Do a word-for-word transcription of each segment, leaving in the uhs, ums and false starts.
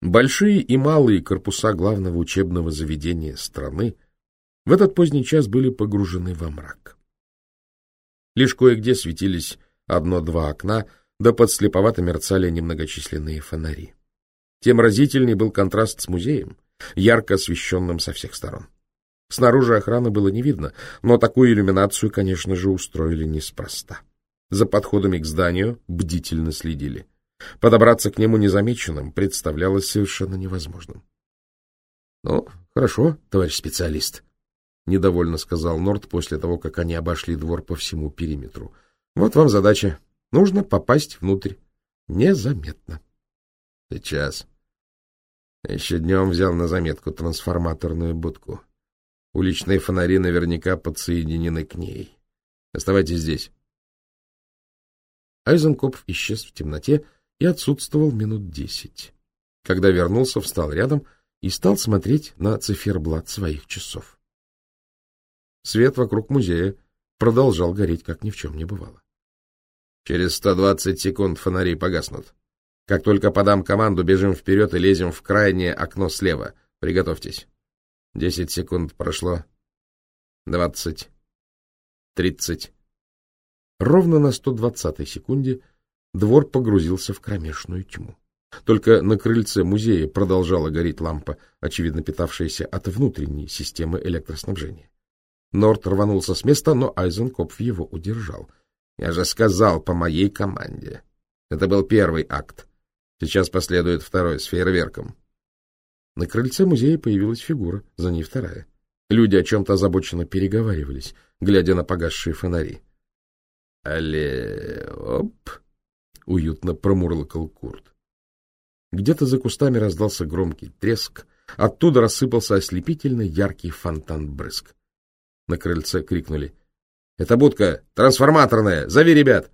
Большие и малые корпуса главного учебного заведения страны в этот поздний час были погружены во мрак. Лишь кое-где светились одно-два окна, да подслеповато мерцали немногочисленные фонари. Тем разительней был контраст с музеем, ярко освещенным со всех сторон. Снаружи охраны было не видно, но такую иллюминацию, конечно же, устроили неспроста. За подходами к зданию бдительно следили. Подобраться к нему незамеченным представлялось совершенно невозможным. — Ну, хорошо, товарищ специалист, — недовольно сказал Норт после того, как они обошли двор по всему периметру. — Вот вам задача. Нужно попасть внутрь. Незаметно. — Сейчас. Еще днем взял на заметку трансформаторную будку. Уличные фонари наверняка подсоединены к ней. Оставайтесь здесь. Айзенкопф исчез в темноте и отсутствовал минут десять. Когда вернулся, встал рядом и стал смотреть на циферблат своих часов. Свет вокруг музея продолжал гореть, как ни в чем не бывало. Через сто двадцать секунд фонари погаснут. Как только подам команду, бежим вперед и лезем в крайнее окно слева. Приготовьтесь. Десять секунд прошло. Двадцать. Тридцать. Ровно на сто двадцатой секунде двор погрузился в кромешную тьму. Только на крыльце музея продолжала гореть лампа, очевидно питавшаяся от внутренней системы электроснабжения. Норт рванулся с места, но Айзенкопф его удержал. — Я же сказал, по моей команде. Это был первый акт. Сейчас последует второй с фейерверком. На крыльце музея появилась фигура, за ней вторая. Люди о чем-то озабоченно переговаривались, глядя на погасшие фонари. — Але... оп! — уютно промурлыкал Курт. Где-то за кустами раздался громкий треск, оттуда рассыпался ослепительно яркий фонтан-брызг. На крыльце крикнули: — Это будка! Трансформаторная! Зови ребят!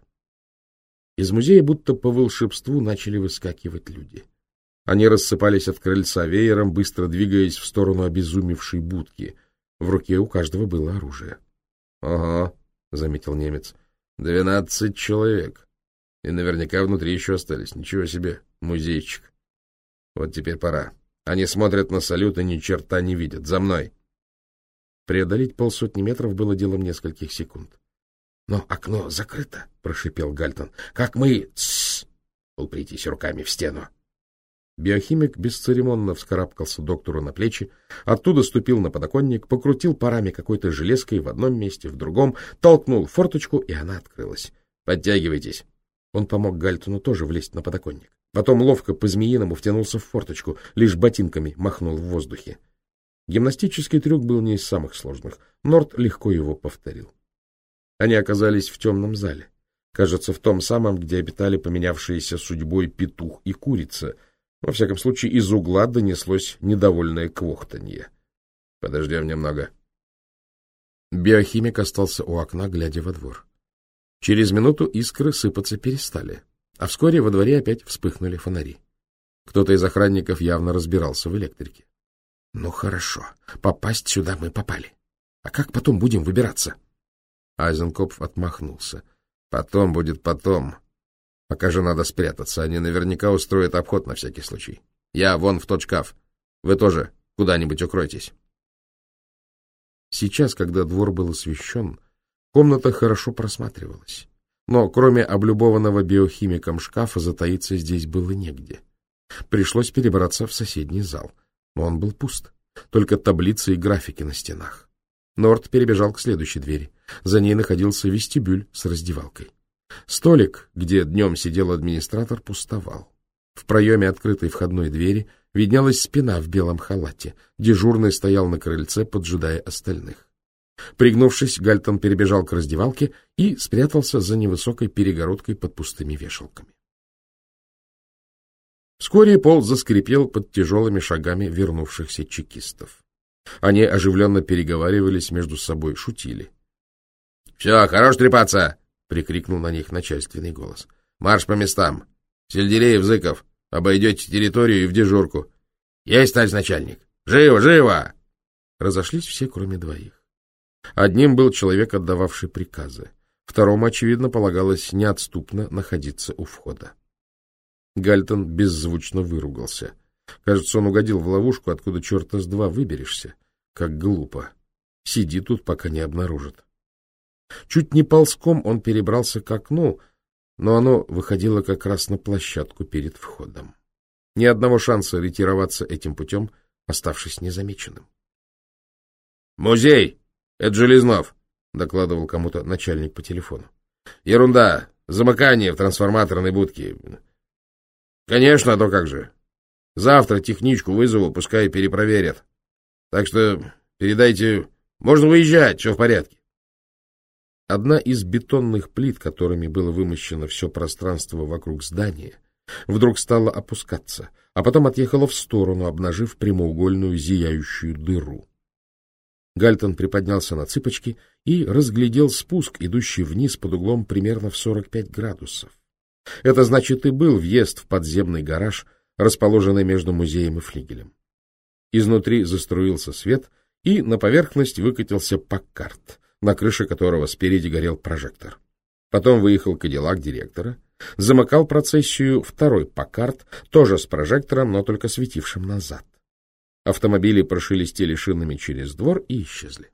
Из музея будто по волшебству начали выскакивать люди. Они рассыпались от крыльца веером, быстро двигаясь в сторону обезумевшей будки. В руке у каждого было оружие. — Ага, — заметил немец, — двенадцать человек. И наверняка внутри еще остались. Ничего себе, музейчик. Вот теперь пора. Они смотрят на салют и ни черта не видят. За мной! Преодолеть полсотни метров было делом нескольких секунд. — Но окно закрыто, — прошипел Гальтон. — Как мы... Тссс! Упритесь руками в стену. Биохимик бесцеремонно вскарабкался доктору на плечи, оттуда ступил на подоконник, покрутил парами какой-то железкой в одном месте, в другом, толкнул форточку, и она открылась. — Подтягивайтесь. Он помог Гальтону тоже влезть на подоконник. Потом ловко по-змеиному втянулся в форточку, лишь ботинками махнул в воздухе. Гимнастический трюк был не из самых сложных. Норт легко его повторил. Они оказались в темном зале. Кажется, в том самом, где обитали поменявшиеся судьбой петух и курица. Во всяком случае, из угла донеслось недовольное квохтанье. — Подождем немного. Биохимик остался у окна, глядя во двор. Через минуту искры сыпаться перестали, а вскоре во дворе опять вспыхнули фонари. Кто-то из охранников явно разбирался в электрике. — Ну хорошо, попасть сюда мы попали. А как потом будем выбираться? Айзенкопф отмахнулся. — Потом будет потом. Пока же надо спрятаться. Они наверняка устроят обход на всякий случай. Я вон в тот шкаф. Вы тоже куда-нибудь укройтесь. Сейчас, когда двор был освещен, комната хорошо просматривалась. Но кроме облюбованного биохимиком шкафа затаиться здесь было негде. Пришлось перебраться в соседний зал. Но он был пуст. Только таблицы и графики на стенах. Норт перебежал к следующей двери. За ней находился вестибюль с раздевалкой. Столик, где днем сидел администратор, пустовал. В проеме открытой входной двери виднелась спина в белом халате. Дежурный стоял на крыльце, поджидая остальных. Пригнувшись, Гальтон перебежал к раздевалке и спрятался за невысокой перегородкой под пустыми вешалками. Вскоре пол заскрипел под тяжелыми шагами вернувшихся чекистов. Они оживленно переговаривались между собой, шутили. — Все, хорош трепаться! — прикрикнул на них начальственный голос. — Марш по местам! Сельдереев, Зыков, обойдете территорию и в дежурку. — Есть, товарищ начальник! Живо, живо! Разошлись все, кроме двоих. Одним был человек, отдававший приказы. Второму, очевидно, полагалось неотступно находиться у входа. Гальтон беззвучно выругался. Кажется, он угодил в ловушку, откуда черта с два выберешься. Как глупо. Сиди тут, пока не обнаружат. Чуть не ползком он перебрался к окну, но оно выходило как раз на площадку перед входом. Ни одного шанса ретироваться этим путем, оставшись незамеченным. — Музей! Это Железнов! — докладывал кому-то начальник по телефону. — Ерунда! Замыкание в трансформаторной будке. — Конечно, а то как же. Завтра техничку вызову, пускай перепроверят. Так что передайте... Можно выезжать, все в порядке. Одна из бетонных плит, которыми было вымощено все пространство вокруг здания, вдруг стала опускаться, а потом отъехала в сторону, обнажив прямоугольную зияющую дыру. Гальтон приподнялся на цыпочки и разглядел спуск, идущий вниз под углом примерно в сорок пять градусов. Это значит и был въезд в подземный гараж, расположенный между музеем и флигелем. Изнутри заструился свет, и на поверхность выкатился Паккарт, на крыше которого спереди горел прожектор. Потом выехал кадиллак директора, замыкал процессию второй Паккарт, тоже с прожектором, но только светившим назад. Автомобили прошелестели шинами через двор и исчезли.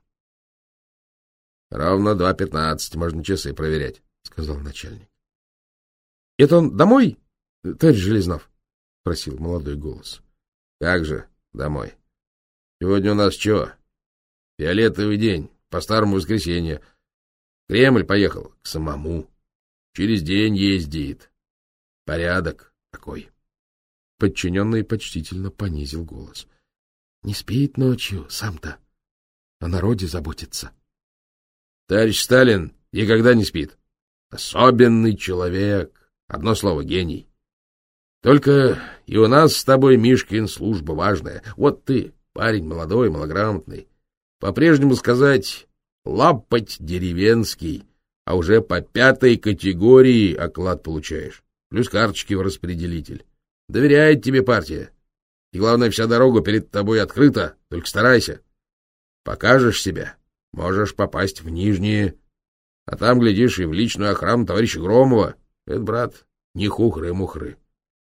— Ровно два пятнадцать, можно часы проверять, — сказал начальник. — Это он домой, товарищ Железнов? — спросил молодой голос. — Как же домой? Сегодня у нас что? Фиолетовый день, по старому воскресенье. Кремль поехал к самому. Через день ездит. Порядок такой. Подчиненный почтительно понизил голос. — Не спит ночью сам-то. О народе заботится. — Товарищ Сталин никогда не спит. Особенный человек. Одно слово — гений. Только и у нас с тобой, Мишкин, служба важная. Вот ты, парень молодой, малограмотный. По-прежнему сказать лапоть деревенский, а уже по пятой категории оклад получаешь. Плюс карточки в распределитель. Доверяет тебе партия. И главное, вся дорога перед тобой открыта, только старайся. Покажешь себя, можешь попасть в Нижние, а там, глядишь, и в личную охрану товарища Громова. Это, брат, не хухры-мухры.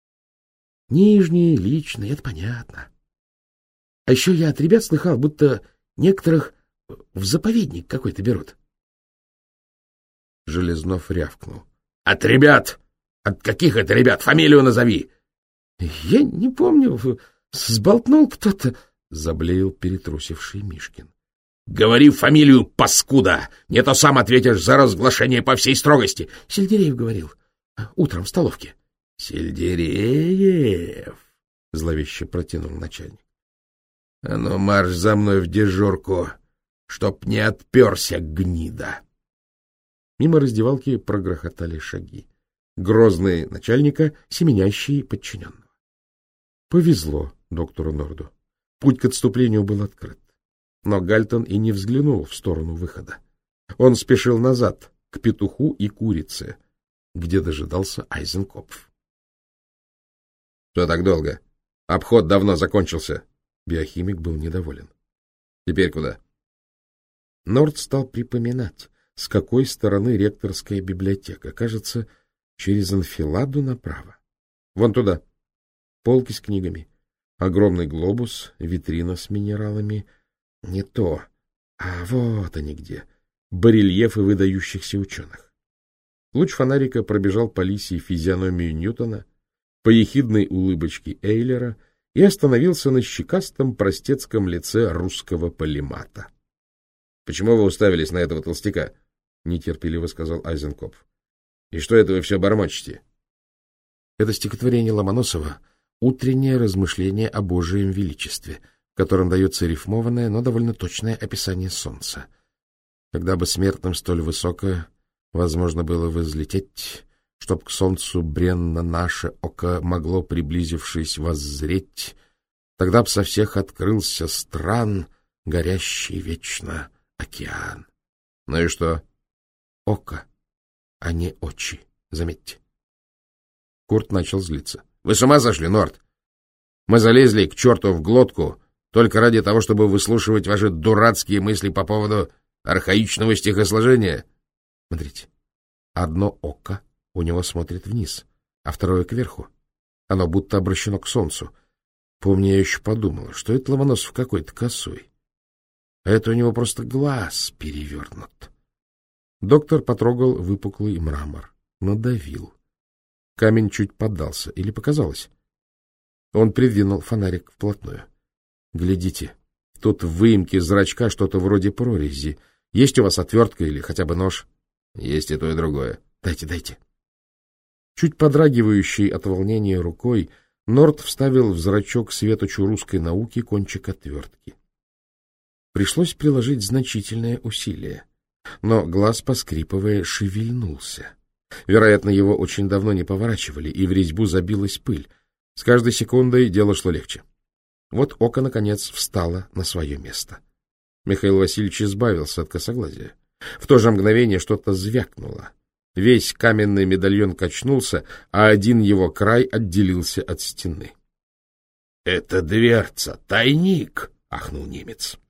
Нижние, личные, это понятно. А еще я от ребят слыхал, будто некоторых в заповедник какой-то берут. Железнов рявкнул. — От ребят! От каких это ребят? Фамилию назови! — Я не помню, сболтнул кто-то, — заблеял перетрусивший Мишкин. — Говори фамилию, паскуда! Не то сам ответишь за разглашение по всей строгости. — Сельдереев говорил. Утром в столовке. — Сельдереев! — зловеще протянул начальник. — А ну, марш за мной в дежурку, чтоб не отперся, гнида! Мимо раздевалки прогрохотали шаги. Грозные начальника, семенящие подчиненного. Повезло доктору Норду. Путь к отступлению был открыт. Но Гальтон и не взглянул в сторону выхода. Он спешил назад, к петуху и курице, где дожидался Айзенкопф. — Что так долго? Обход давно закончился. Биохимик был недоволен. — Теперь куда? Норд стал припоминать, с какой стороны ректорская библиотека. Кажется, через анфиладу направо. Вон туда. Полки с книгами. Огромный глобус, витрина с минералами. Не то. А вот они где. Барельефы выдающихся ученых. Луч фонарика пробежал по лисьей физиономии Ньютона, по ехидной улыбочке Эйлера и остановился на щекастом простецком лице русского полемата. — Почему вы уставились на этого толстяка? — нетерпеливо сказал Айзенкопф. — И что это вы все бормочете? — Это стихотворение Ломоносова «Утреннее размышление о Божием величестве», в котором дается рифмованное, но довольно точное описание солнца. Когда бы смертным столь высоко возможно было возлететь, чтоб к солнцу бренно наше око могло, приблизившись, воззреть, тогда б со всех открылся стран, горящий вечно океан. Ну и что? Око, а не очи, заметьте. Курт начал злиться. — Вы с ума сошли, Норд? Мы залезли к черту в глотку только ради того, чтобы выслушивать ваши дурацкие мысли по поводу архаичного стихосложения. Смотрите, одно око у него смотрит вниз, а второе кверху. Оно будто обращено к солнцу. Помню, я еще подумала, что это Ломоносов какой-то косой. А это у него просто глаз перевернут. Доктор потрогал выпуклый мрамор, надавил. Камень чуть поддался, или показалось. Он придвинул фонарик вплотную. — Глядите, тут в выемке зрачка что-то вроде прорези. Есть у вас отвертка или хотя бы нож? — Есть и то, и другое. — Дайте, дайте. Чуть подрагивающей от волнения рукой Норт вставил в зрачок светочу русской науки кончик отвертки. Пришлось приложить значительное усилие, но глаз, поскрипывая, шевельнулся. Вероятно, его очень давно не поворачивали, и в резьбу забилась пыль. С каждой секундой дело шло легче. Вот око, наконец, встало на свое место. Михаил Васильевич избавился от косоглазия. В то же мгновение что-то звякнуло. Весь каменный медальон качнулся, а один его край отделился от стены. — Это дверца, тайник! — ахнул немец.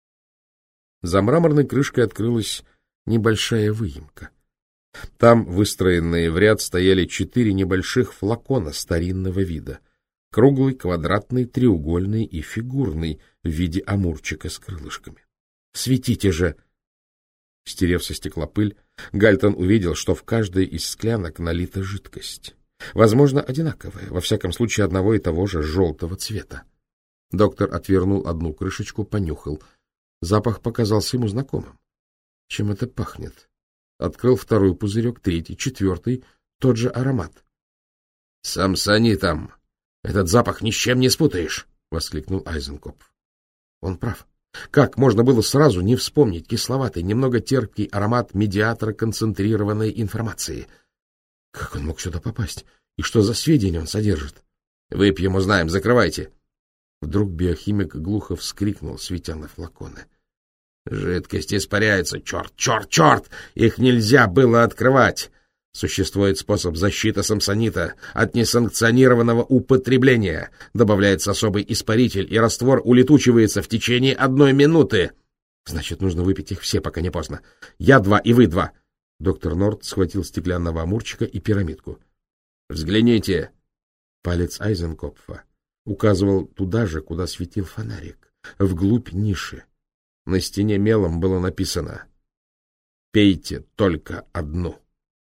За мраморной крышкой открылась небольшая выемка. Там, выстроенные в ряд, стояли четыре небольших флакона старинного вида. Круглый, квадратный, треугольный и фигурный в виде амурчика с крылышками. — Светите же! Стерев со стекла пыль, Гальтон увидел, что в каждой из склянок налита жидкость. Возможно, одинаковая, во всяком случае одного и того же желтого цвета. Доктор отвернул одну крышечку, понюхал. Запах показался ему знакомым. Чем это пахнет? Открыл второй пузырек, третий, четвертый, тот же аромат. — Самсонитом! Этот запах ни с чем не спутаешь! — воскликнул Айзенкопф. Он прав. Как можно было сразу не вспомнить кисловатый, немного терпкий аромат медиатора концентрированной информации? Как он мог сюда попасть? И что за сведения он содержит? — Выпьем, узнаем, закрывайте! Вдруг биохимик глухо вскрикнул, светя на флаконы. — Жидкость испаряется! Черт, черт, черт! Их нельзя было открывать! Существует способ защиты самсонита от несанкционированного употребления. Добавляется особый испаритель, и раствор улетучивается в течение одной минуты. Значит, нужно выпить их все, пока не поздно. Я два, и вы два. Доктор Норт схватил стеклянного амурчика и пирамидку. Взгляните. Палец Айзенкопфа указывал туда же, куда светил фонарик, вглубь ниши. На стене мелом было написано: «Пейте только одну».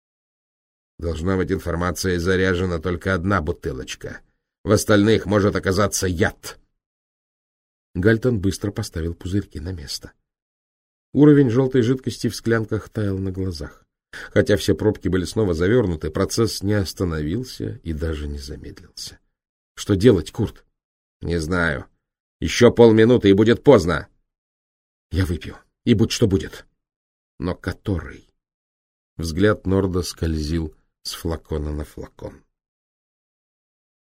Должна быть, информация заряжена только одна бутылочка. В остальных может оказаться яд. Гальтон быстро поставил пузырьки на место. Уровень желтой жидкости в склянках таял на глазах. Хотя все пробки были снова завернуты, процесс не остановился и даже не замедлился. — Что делать, Курт? — Не знаю. Еще полминуты, и будет поздно. — Я выпью, и будь что будет. — Но который? Взгляд Норда скользил с флакона на флакон.